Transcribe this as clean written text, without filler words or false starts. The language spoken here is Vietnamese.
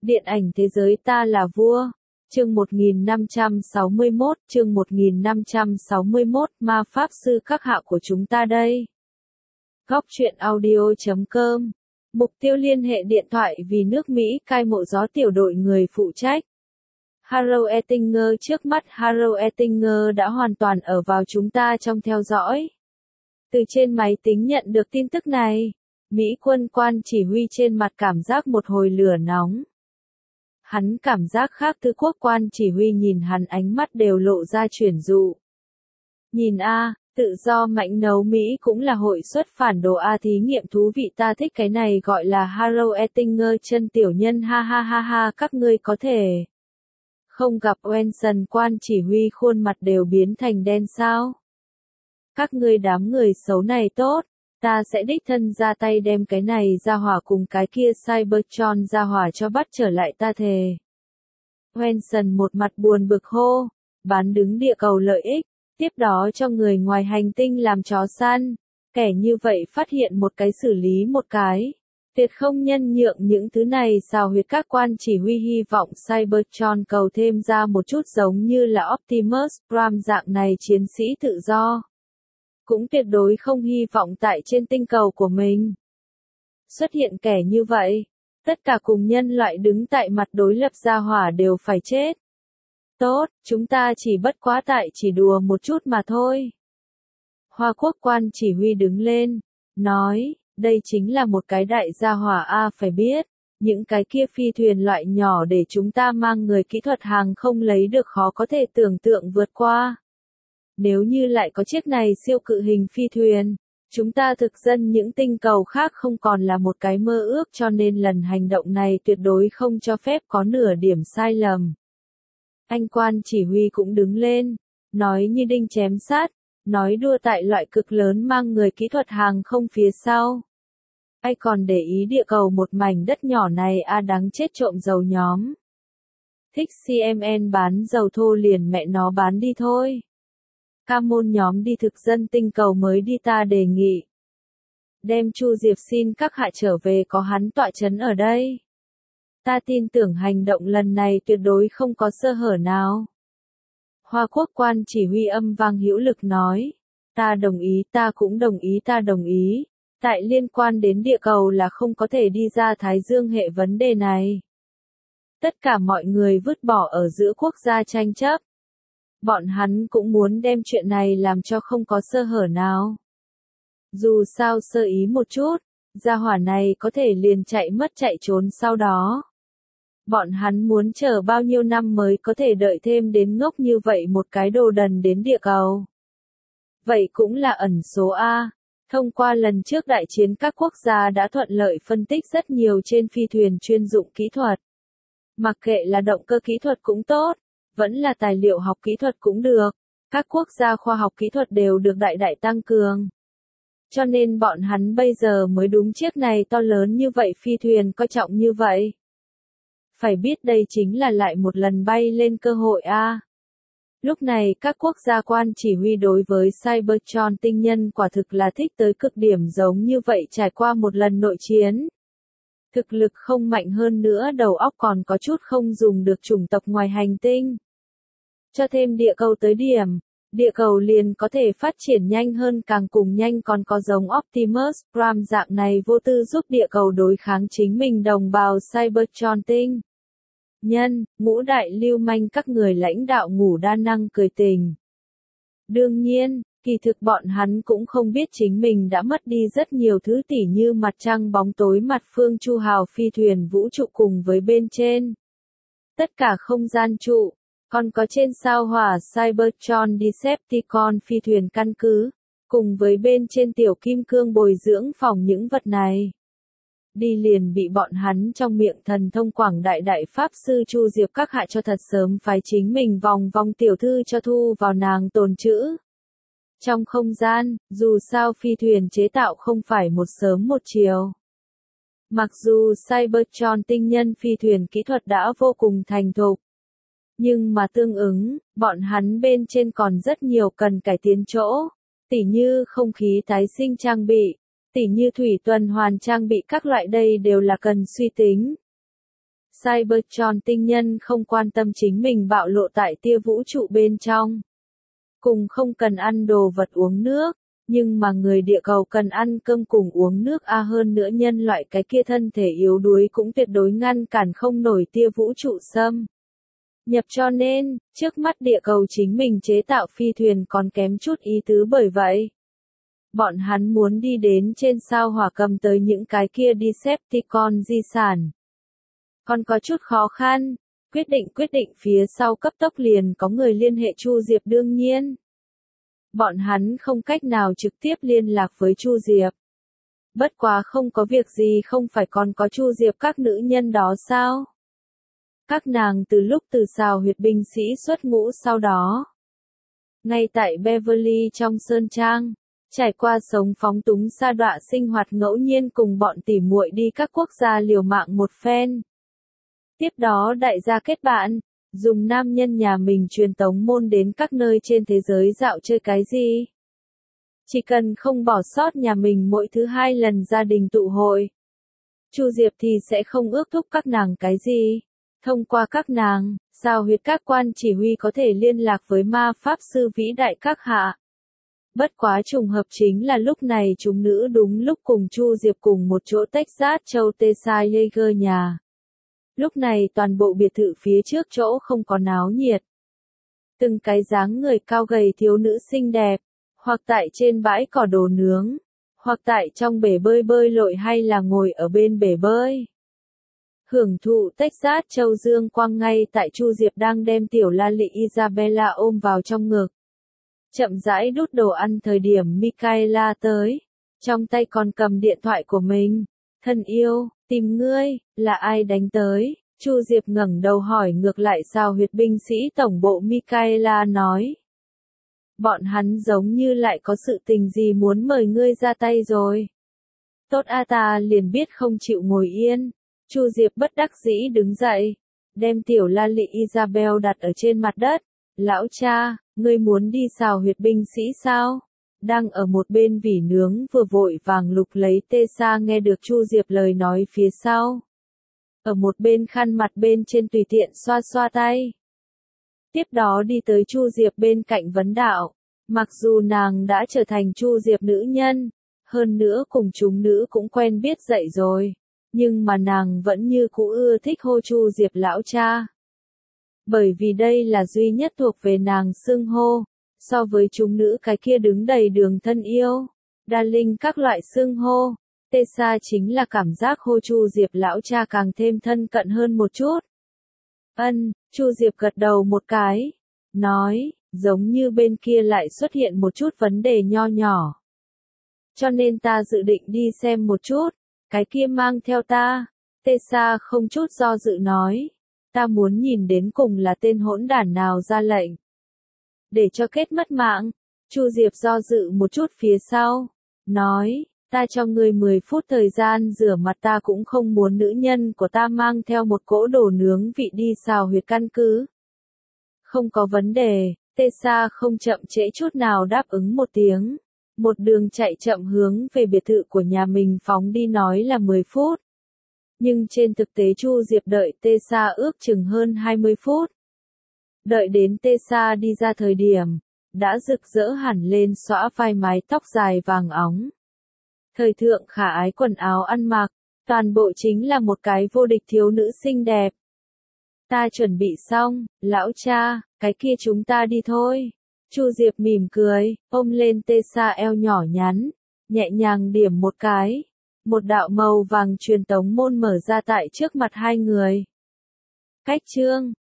Điện ảnh thế giới ta là vua. Chương 1561, ma pháp sư các hạ của chúng ta đây. Góc truyện audio.com. Mục tiêu liên hệ điện thoại vì nước Mỹ cai mộ gió tiểu đội người phụ trách. Harold Ettinger trước mắt Harold Ettinger đã hoàn toàn ở vào chúng ta trong theo dõi. Từ trên máy tính nhận được tin tức này, Mỹ quân quan chỉ huy trên mặt cảm giác một hồi lửa nóng. Hắn cảm giác khác thứ quốc quan chỉ huy nhìn hắn ánh mắt đều lộ ra chuyển dụ. Nhìn a, tự do mạnh nấu Mỹ cũng là hội xuất phản đồ a thí nghiệm thú vị ta thích cái này gọi là Harold Ettinger chân tiểu nhân ha ha ha ha các ngươi có thể. Không gặp Wenson quan chỉ huy khuôn mặt đều biến thành đen sao? Các ngươi đám người xấu này tốt. Ta sẽ đích thân ra tay đem cái này ra hỏa cùng cái kia Cybertron ra hỏa cho bắt trở lại ta thề. Wenson một mặt buồn bực hô, bán đứng địa cầu lợi ích, tiếp đó cho người ngoài hành tinh làm chó săn, kẻ như vậy phát hiện một cái xử lý một cái. Tuyệt không nhân nhượng những thứ này xào huyệt các quan chỉ huy hy vọng Cybertron cầu thêm ra một chút giống như là Optimus Prime dạng này chiến sĩ tự do. Cũng tuyệt đối không hy vọng tại trên tinh cầu của mình xuất hiện kẻ như vậy, tất cả cùng nhân loại đứng tại mặt đối lập gia hỏa đều phải chết. Tốt, chúng ta chỉ bất quá tại chỉ đùa một chút mà thôi. Hoa quốc quan chỉ huy đứng lên, nói, đây chính là một cái đại gia hỏa a phải biết, những cái kia phi thuyền loại nhỏ để chúng ta mang người kỹ thuật hàng không lấy được khó có thể tưởng tượng vượt qua. Nếu như lại có chiếc này siêu cự hình phi thuyền, chúng ta thực dân những tinh cầu khác không còn là một cái mơ ước cho nên lần hành động này tuyệt đối không cho phép có nửa điểm sai lầm. Anh quan chỉ huy cũng đứng lên, nói như đinh chém sát, nói đua tại loại cực lớn mang người kỹ thuật hàng không phía sau. Ai còn để ý địa cầu một mảnh đất nhỏ này a đáng chết trộm dầu nhóm. Thích CMN bán dầu thô liền mẹ nó bán đi thôi. Ca môn nhóm đi thực dân tinh cầu mới đi ta đề nghị. Đem Chu Diệp xin các hạ trở về có hắn tọa chấn ở đây. Ta tin tưởng hành động lần này tuyệt đối không có sơ hở nào. Hoa quốc quan chỉ huy âm vang hữu lực nói. Ta đồng ý ta cũng đồng ý ta đồng ý. Tại liên quan đến địa cầu là không có thể đi ra Thái Dương hệ vấn đề này. Tất cả mọi người vứt bỏ ở giữa quốc gia tranh chấp. Bọn hắn cũng muốn đem chuyện này làm cho không có sơ hở nào. Dù sao sơ ý một chút, gia hỏa này có thể liền chạy mất chạy trốn sau đó. Bọn hắn muốn chờ bao nhiêu năm mới có thể đợi thêm đến ngốc như vậy một cái đồ đần đến địa cầu. Vậy cũng là ẩn số A. Thông qua lần trước đại chiến các quốc gia đã thuận lợi phân tích rất nhiều trên phi thuyền chuyên dụng kỹ thuật. Mặc kệ là động cơ kỹ thuật cũng tốt. Vẫn là tài liệu học kỹ thuật cũng được, các quốc gia khoa học kỹ thuật đều được đại đại tăng cường. Cho nên bọn hắn bây giờ mới đúng chiếc này to lớn như vậy phi thuyền coi trọng như vậy. Phải biết đây chính là lại một lần bay lên cơ hội a. Lúc này các quốc gia quan chỉ huy đối với Cybertron tinh nhân quả thực là thích tới cực điểm giống như vậy trải qua một lần nội chiến. Thực lực không mạnh hơn nữa đầu óc còn có chút không dùng được chủng tộc ngoài hành tinh. Cho thêm địa cầu tới điểm, địa cầu liền có thể phát triển nhanh hơn càng cùng nhanh còn có giống Optimus Prime dạng này vô tư giúp địa cầu đối kháng chính mình đồng bào Cybertron tinh. Nhân, ngũ đại lưu manh các người lãnh đạo ngủ đa năng cười tình. Đương nhiên, kỳ thực bọn hắn cũng không biết chính mình đã mất đi rất nhiều thứ tỉ như mặt trăng bóng tối mặt phương chu hào phi thuyền vũ trụ cùng với bên trên. Tất cả không gian trụ, còn có trên sao hỏa Cybertron Decepticon phi thuyền căn cứ, cùng với bên trên tiểu kim cương bồi dưỡng phòng những vật này. Đi liền bị bọn hắn trong miệng thần thông quảng đại đại pháp sư Chu Diệp các hạ cho thật sớm phái chính mình vòng vòng tiểu thư cho thu vào nàng tồn trữ. Trong không gian, dù sao phi thuyền chế tạo không phải một sớm một chiều. Mặc dù Cybertron tinh nhân phi thuyền kỹ thuật đã vô cùng thành thục. Nhưng mà tương ứng, bọn hắn bên trên còn rất nhiều cần cải tiến chỗ. Tỉ như không khí tái sinh trang bị, tỉ như thủy tuần hoàn trang bị các loại đây đều là cần suy tính. Cybertron tinh nhân không quan tâm chính mình bạo lộ tại tia vũ trụ bên trong. Cùng không cần ăn đồ vật uống nước, nhưng mà người địa cầu cần ăn cơm cùng uống nước hơn nữa nhân loại cái kia thân thể yếu đuối cũng tuyệt đối ngăn cản không nổi tia vũ trụ xâm nhập, cho nên, trước mắt địa cầu chính mình chế tạo phi thuyền còn kém chút ý tứ, bởi vậy bọn hắn muốn đi đến trên sao Hỏa cầm tới những cái kia Decepticon di sản. Còn có chút khó khăn, quyết định phía sau cấp tốc liền có người liên hệ Chu Diệp, đương nhiên. Bọn hắn không cách nào trực tiếp liên lạc với Chu Diệp. Bất quá không có việc gì, không phải còn có Chu Diệp các nữ nhân đó sao? Các nàng từ lúc từ Sào Huyệt binh sĩ xuất ngũ sau đó. Ngay tại Beverly trong Sơn Trang, trải qua sống phóng túng sa đọa sinh hoạt, ngẫu nhiên cùng bọn tỉ muội đi các quốc gia liều mạng một phen. Tiếp đó đại gia kết bạn, dùng nam nhân nhà mình truyền tống môn đến các nơi trên thế giới dạo chơi cái gì. Chỉ cần không bỏ sót nhà mình mỗi thứ 2 lần gia đình tụ hội. Chu Diệp thì sẽ không ước thúc các nàng cái gì. Thông qua các nàng, Sào Huyệt các quan chỉ huy có thể liên lạc với ma pháp sư vĩ đại các hạ. Bất quá trùng hợp chính là lúc này chúng nữ đúng lúc cùng Chu Diệp cùng một chỗ Texas châu Texas nhà. Lúc này toàn bộ biệt thự phía trước chỗ không có náo nhiệt. Từng cái dáng người cao gầy thiếu nữ xinh đẹp, hoặc tại trên bãi cỏ đồ nướng, hoặc tại trong bể bơi lội hay là ngồi ở bên bể bơi. Hưởng thụ Texas châu dương quang ngay tại Chu Diệp đang đem tiểu la lị Isabella ôm vào trong ngực. Chậm rãi đút đồ ăn thời điểm Michaela tới, trong tay còn cầm điện thoại của mình. Thân yêu, tìm ngươi, là ai đánh tới? Chu Diệp ngẩng đầu hỏi ngược lại Sào Huyệt binh sĩ tổng bộ. Michaela nói. Bọn hắn giống như lại có sự tình gì muốn mời ngươi ra tay rồi. Tốt ta liền biết không chịu ngồi yên. Chu Diệp bất đắc dĩ đứng dậy, đem tiểu la lị Isabel đặt ở trên mặt đất. Lão cha, ngươi muốn đi Sào Huyệt binh sĩ sao? Đang ở một bên vỉ nướng vừa vội vàng lục lấy Tessa nghe được Chu Diệp lời nói phía sau. Ở một bên khăn mặt bên trên tùy tiện xoa xoa tay. Tiếp đó đi tới Chu Diệp bên cạnh vấn đạo. Mặc dù nàng đã trở thành Chu Diệp nữ nhân, hơn nữa cùng chúng nữ cũng quen biết dậy rồi, nhưng mà nàng vẫn như cũ ưa thích hô Chu Diệp lão cha. Bởi vì đây là duy nhất thuộc về nàng xưng hô. So với chúng nữ cái kia đứng đầy đường thân yêu, darling các loại xưng hô, Tessa chính là cảm giác hô Chu Diệp lão cha càng thêm thân cận hơn một chút. Chu Diệp gật đầu một cái, nói, giống như bên kia lại xuất hiện một chút vấn đề nho nhỏ. Cho nên ta dự định đi xem một chút, cái kia mang theo ta. Tessa không chút do dự nói, ta muốn nhìn đến cùng là tên hỗn đản nào ra lệnh. Để cho kết mất mạng. Chu Diệp do dự một chút phía sau, nói, ta cho ngươi 10 phút thời gian rửa mặt, ta cũng không muốn nữ nhân của ta mang theo một cỗ đồ nướng vị đi Sào Huyệt căn cứ. Không có vấn đề, Tessa không chậm trễ chút nào đáp ứng một tiếng. Một đường chạy chậm hướng về biệt thự của nhà mình phóng đi, nói là 10 phút. Nhưng trên thực tế Chu Diệp đợi Tessa ước chừng hơn 20 phút. Đợi đến Tessa đi ra thời điểm, đã rực rỡ hẳn lên, xõa vai mái tóc dài vàng óng. Thời thượng khả ái quần áo ăn mặc, toàn bộ chính là một cái vô địch thiếu nữ xinh đẹp. Ta chuẩn bị xong, lão cha, cái kia chúng ta đi thôi. Chu Diệp mỉm cười, ôm lên Tessa eo nhỏ nhắn, nhẹ nhàng điểm một cái. Một đạo màu vàng truyền tống môn mở ra tại trước mặt hai người. Cách chương